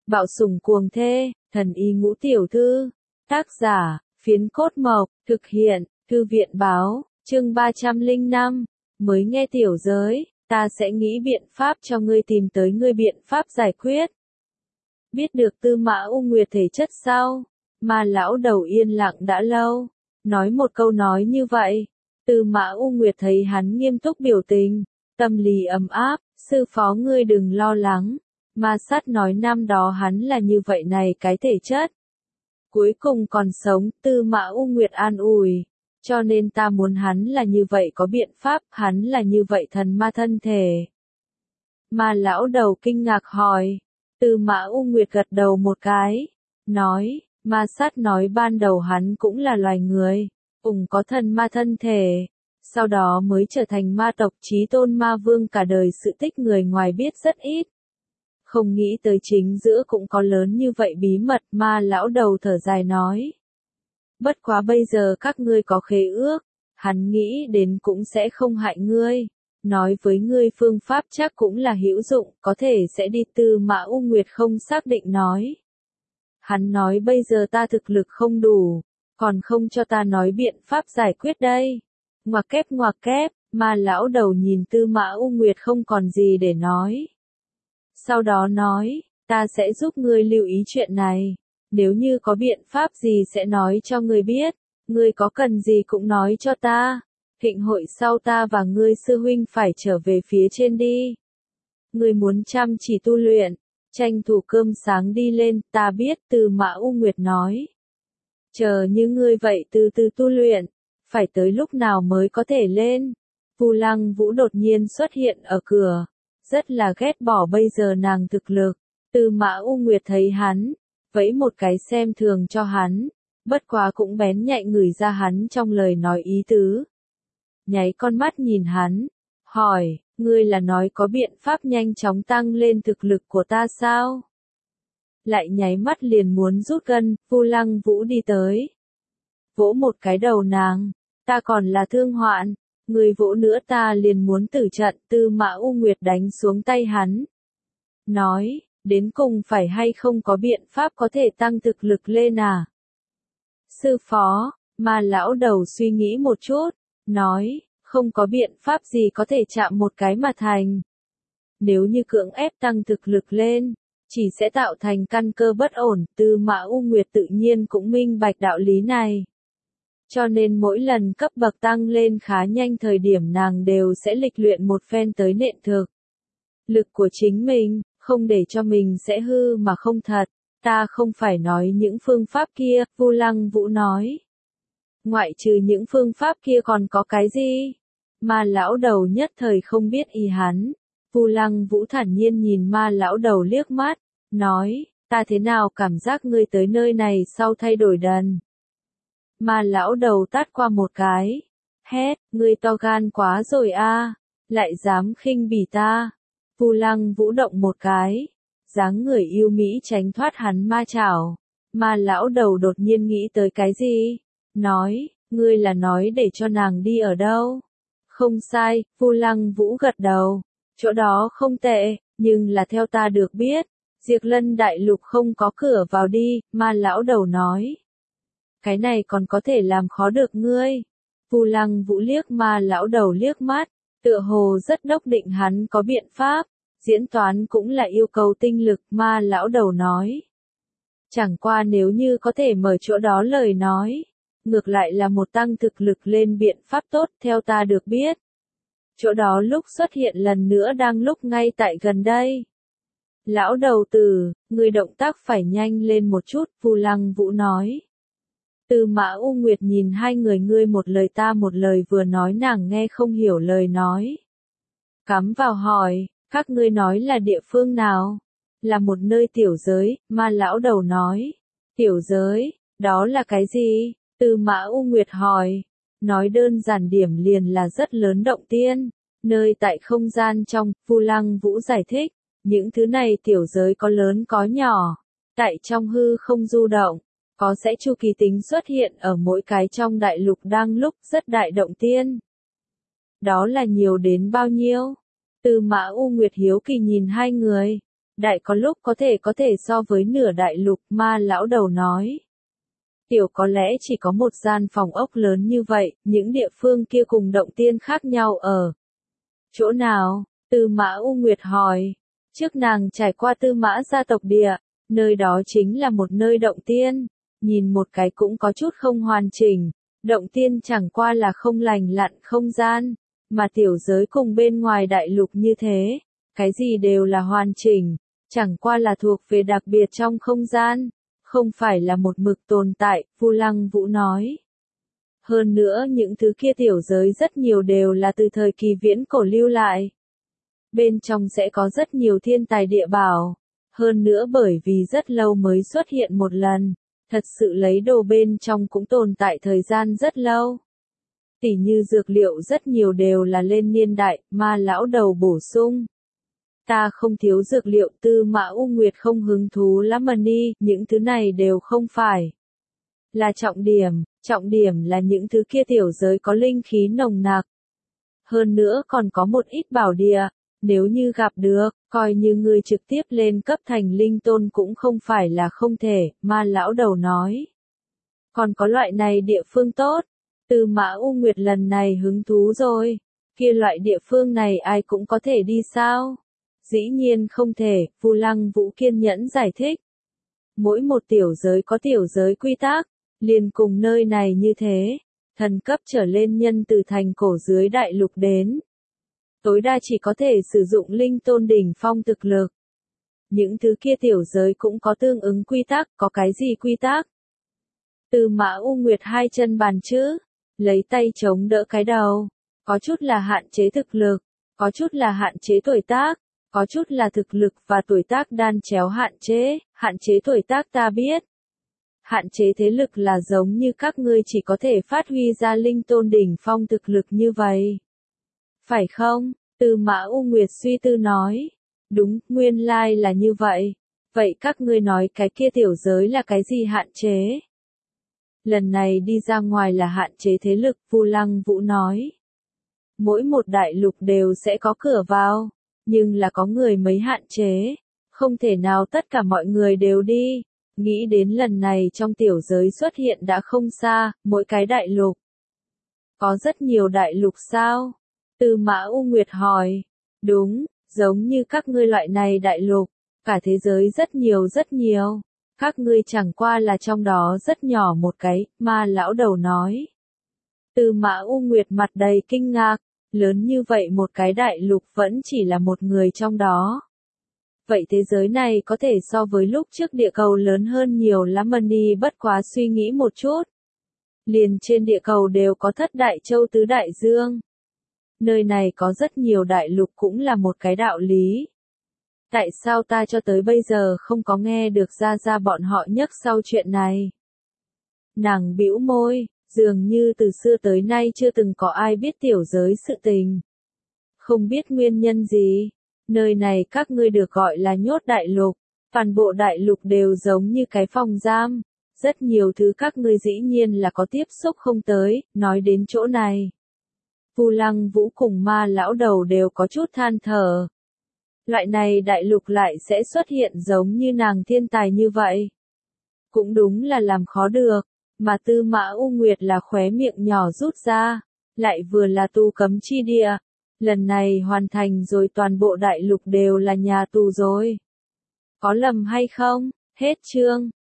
Bạo sủng cuồng thê, thần y ngũ tiểu thư. Tác giả, Phiến Cốt Mộc, thực hiện, Thư viện báo, chương 305. Mới nghe tiểu giới, ta sẽ nghĩ biện pháp cho ngươi tìm tới ngươi biện pháp giải quyết. Biết được Tư Mã U Nguyệt thể chất sao? Mà lão đầu yên lặng đã lâu. Nói một câu nói như vậy. Tư Mã U Nguyệt thấy hắn nghiêm túc biểu tình, tâm lý ấm áp, sư phó ngươi đừng lo lắng. Ma Sát nói năm đó hắn là như vậy này cái thể chất. Cuối cùng còn sống, Tư Mã U Nguyệt an ủi. Cho nên ta muốn hắn là như vậy có biện pháp, hắn là như vậy thần ma thân thể. Mà lão đầu kinh ngạc hỏi. Tư Mã U Nguyệt gật đầu một cái. Nói, Ma Sát nói ban đầu hắn cũng là loài người. Có thần ma thân thể. Sau đó mới trở thành ma tộc chí tôn ma vương, cả đời sự tích người ngoài biết rất ít. Không nghĩ tới chính giữa cũng có lớn như vậy bí mật. Ma lão đầu thở dài nói. Bất quá bây giờ các ngươi có khế ước, hắn nghĩ đến cũng sẽ không hại ngươi. Nói với ngươi phương pháp chắc cũng là hữu dụng, có thể sẽ đi. Tư Mã U Nguyệt không xác định nói. Hắn nói bây giờ ta thực lực không đủ, còn không cho ta nói biện pháp giải quyết đây. Ngoặc kép, mà lão đầu nhìn Tư Mã U Nguyệt không còn gì để nói. Sau đó nói, ta sẽ giúp ngươi lưu ý chuyện này. Nếu như có biện pháp gì sẽ nói cho ngươi biết. Ngươi có cần gì cũng nói cho ta. Thịnh hội sau ta và ngươi sư huynh phải trở về phía trên đi. Ngươi muốn chăm chỉ tu luyện, tranh thủ cơm sáng đi lên, ta biết. Tư Mã U Nguyệt nói. Chờ như ngươi vậy từ từ tu luyện, phải tới lúc nào mới có thể lên. Vu Lăng Vũ đột nhiên xuất hiện ở cửa, rất là ghét bỏ bây giờ nàng thực lực. Tư Mã U Nguyệt thấy hắn, vẫy một cái xem thường cho hắn, bất quá cũng bén nhạy ngửi ra hắn trong lời nói ý tứ. Nháy con mắt nhìn hắn, hỏi, ngươi là nói có biện pháp nhanh chóng tăng lên thực lực của ta sao? Lại nháy mắt liền muốn rút gân. Vu Lăng Vũ đi tới, vỗ một cái đầu nàng, ta còn là thương hoạn, người vỗ nữa ta liền muốn tử trận. Tư Mã U Nguyệt đánh xuống tay hắn, nói, đến cùng phải hay không có biện pháp có thể tăng thực lực lên à? Sư phó, mà lão đầu suy nghĩ một chút, nói, không có biện pháp gì có thể chạm một cái mà thành. Nếu như cưỡng ép tăng thực lực lên, chỉ sẽ tạo thành căn cơ bất ổn. Tư Mã U Nguyệt tự nhiên cũng minh bạch đạo lý này. Cho nên mỗi lần cấp bậc tăng lên khá nhanh thời điểm nàng đều sẽ lịch luyện một phen tới nện thực lực của chính mình, không để cho mình sẽ hư mà không thật. Ta không phải nói những phương pháp kia, Vu Lăng Vũ nói. Ngoại trừ những phương pháp kia còn có cái gì? Ma lão đầu nhất thời không biết ý hắn. Vu Lăng Vũ thản nhiên nhìn ma lão đầu liếc mắt, nói, ta thế nào cảm giác ngươi tới nơi này sau thay đổi đần. Ma lão đầu tát qua một cái, hét, ngươi to gan quá rồi a, lại dám khinh bỉ ta. Vu Lăng Vũ động một cái, dáng người yêu mỹ tránh thoát hắn ma chảo. Ma lão đầu đột nhiên nghĩ tới cái gì, nói, ngươi là nói để cho nàng đi ở đâu? Không sai. Vu Lăng Vũ gật đầu, chỗ đó không tệ, nhưng là theo ta được biết, Diệp Lân đại lục không có cửa vào đi. Ma lão đầu nói, cái này còn có thể làm khó được ngươi. Vu Lăng Vũ liếc ma lão đầu liếc mắt, tựa hồ rất đốc định hắn có biện pháp. Diễn toán cũng là yêu cầu tinh lực. Ma lão đầu nói, chẳng qua nếu như có thể mở chỗ đó lời nói, ngược lại là một tăng thực lực lên biện pháp tốt. Theo ta được biết, chỗ đó lúc xuất hiện lần nữa đang lúc ngay tại gần đây. Lão đầu tử, người động tác phải nhanh lên một chút. Vu Lăng Vũ nói. Tư Mã U Nguyệt nhìn hai người, ngươi một lời ta một lời, vừa nói nàng nghe không hiểu lời nói. Cắm vào hỏi, các ngươi nói là địa phương nào? Là một nơi tiểu giới. Ma lão đầu nói. Tiểu giới, đó là cái gì? Tư Mã U Nguyệt hỏi. Nói đơn giản điểm liền là rất lớn động tiên, nơi tại không gian trong. Vu Lăng Vũ giải thích, những thứ này tiểu giới có lớn có nhỏ, tại trong hư không du động, có sẽ chu kỳ tính xuất hiện ở mỗi cái trong đại lục đang lúc rất đại động tiên. Đó là nhiều đến bao nhiêu? Tư Mã U Nguyệt hiếu kỳ nhìn hai người. Đại có lúc có thể so với nửa đại lục, Ma lão đầu nói. Tiểu có lẽ chỉ có một gian phòng ốc lớn như vậy, những địa phương kia cùng động tiên khác nhau ở chỗ nào? Tư Mã U Nguyệt hỏi. Trước nàng trải qua Tư Mã gia tộc địa, nơi đó chính là một nơi động tiên, nhìn một cái cũng có chút không hoàn chỉnh, động tiên chẳng qua là không lành lặn không gian, mà tiểu giới cùng bên ngoài đại lục như thế, cái gì đều là hoàn chỉnh, chẳng qua là thuộc về đặc biệt trong không gian, không phải là một mực tồn tại, Vu Lăng Vũ nói. Hơn nữa những thứ kia tiểu giới rất nhiều đều là từ thời kỳ viễn cổ lưu lại. Bên trong sẽ có rất nhiều thiên tài địa bảo. Hơn nữa bởi vì rất lâu mới xuất hiện một lần, thật sự lấy đồ bên trong cũng tồn tại thời gian rất lâu. Tỉ như dược liệu rất nhiều đều là lên niên đại, Ma lão đầu bổ sung. Ta không thiếu dược liệu, Tư Mã U Nguyệt không hứng thú lắm mà đi, những thứ này đều không phải là trọng điểm là những thứ kia tiểu giới có linh khí nồng nặc. Hơn nữa còn có một ít bảo địa, nếu như gặp được, coi như người trực tiếp lên cấp thành linh tôn cũng không phải là không thể, Ma lão đầu nói. Còn có loại này địa phương tốt, Tư Mã U Nguyệt lần này hứng thú rồi, kia loại địa phương này ai cũng có thể đi sao? Dĩ nhiên không thể, Vu Lăng Vũ kiên nhẫn giải thích. Mỗi một tiểu giới có tiểu giới quy tắc, liền cùng nơi này như thế, thần cấp trở lên nhân từ thành cổ dưới đại lục đến. Tối đa chỉ có thể sử dụng linh tôn đỉnh phong thực lực. Những thứ kia tiểu giới cũng có tương ứng quy tắc, có cái gì quy tắc? Tư Mã U Nguyệt hai chân bàn chữ, lấy tay chống đỡ cái đầu, có chút là hạn chế thực lực, có chút là hạn chế tuổi tác, có chút là thực lực và tuổi tác đan chéo hạn chế tuổi tác ta biết. Hạn chế thế lực là giống như các ngươi chỉ có thể phát huy ra linh tôn đỉnh phong thực lực như vậy. Phải không? Tư Mã U Nguyệt suy tư nói. Đúng, nguyên lai là như vậy. Vậy các ngươi nói cái kia tiểu giới là cái gì hạn chế? Lần này đi ra ngoài là hạn chế thế lực, Vu Lăng Vũ nói. Mỗi một đại lục đều sẽ có cửa vào, nhưng là có người mới hạn chế. Không thể nào tất cả mọi người đều đi. Nghĩ đến lần này trong tiểu giới xuất hiện đã không xa, mỗi cái đại lục. Có rất nhiều đại lục sao? Tư Mã U Nguyệt hỏi. Đúng, giống như các ngươi loại này đại lục, cả thế giới rất nhiều. Các ngươi chẳng qua là trong đó rất nhỏ một cái, Ma lão đầu nói. Tư Mã U Nguyệt mặt đầy kinh ngạc, lớn như vậy một cái đại lục vẫn chỉ là một người trong đó. Vậy thế giới này có thể so với lúc trước địa cầu lớn hơn nhiều lắm mà đi, bất quá suy nghĩ một chút. Liền trên địa cầu đều có thất đại châu tứ đại dương. Nơi này có rất nhiều đại lục cũng là một cái đạo lý. Tại sao ta cho tới bây giờ không có nghe được ra bọn họ nhắc sau chuyện này? Nàng bĩu môi, dường như từ xưa tới nay chưa từng có ai biết tiểu giới sự tình. Không biết nguyên nhân gì. Nơi này các ngươi được gọi là nhốt đại lục, toàn bộ đại lục đều giống như cái phòng giam, rất nhiều thứ các ngươi dĩ nhiên là có tiếp xúc không tới, nói đến chỗ này. Vu Lăng Vũ cùng Ma lão đầu đều có chút than thở. Loại này đại lục lại sẽ xuất hiện giống như nàng thiên tài như vậy. Cũng đúng là làm khó được, mà Tư Mã U Nguyệt là khóe miệng nhỏ rút ra, lại vừa là tu cấm chi địa. Lần này hoàn thành rồi toàn bộ đại lục đều là nhà tù rồi. Có lầm hay không? Hết chương.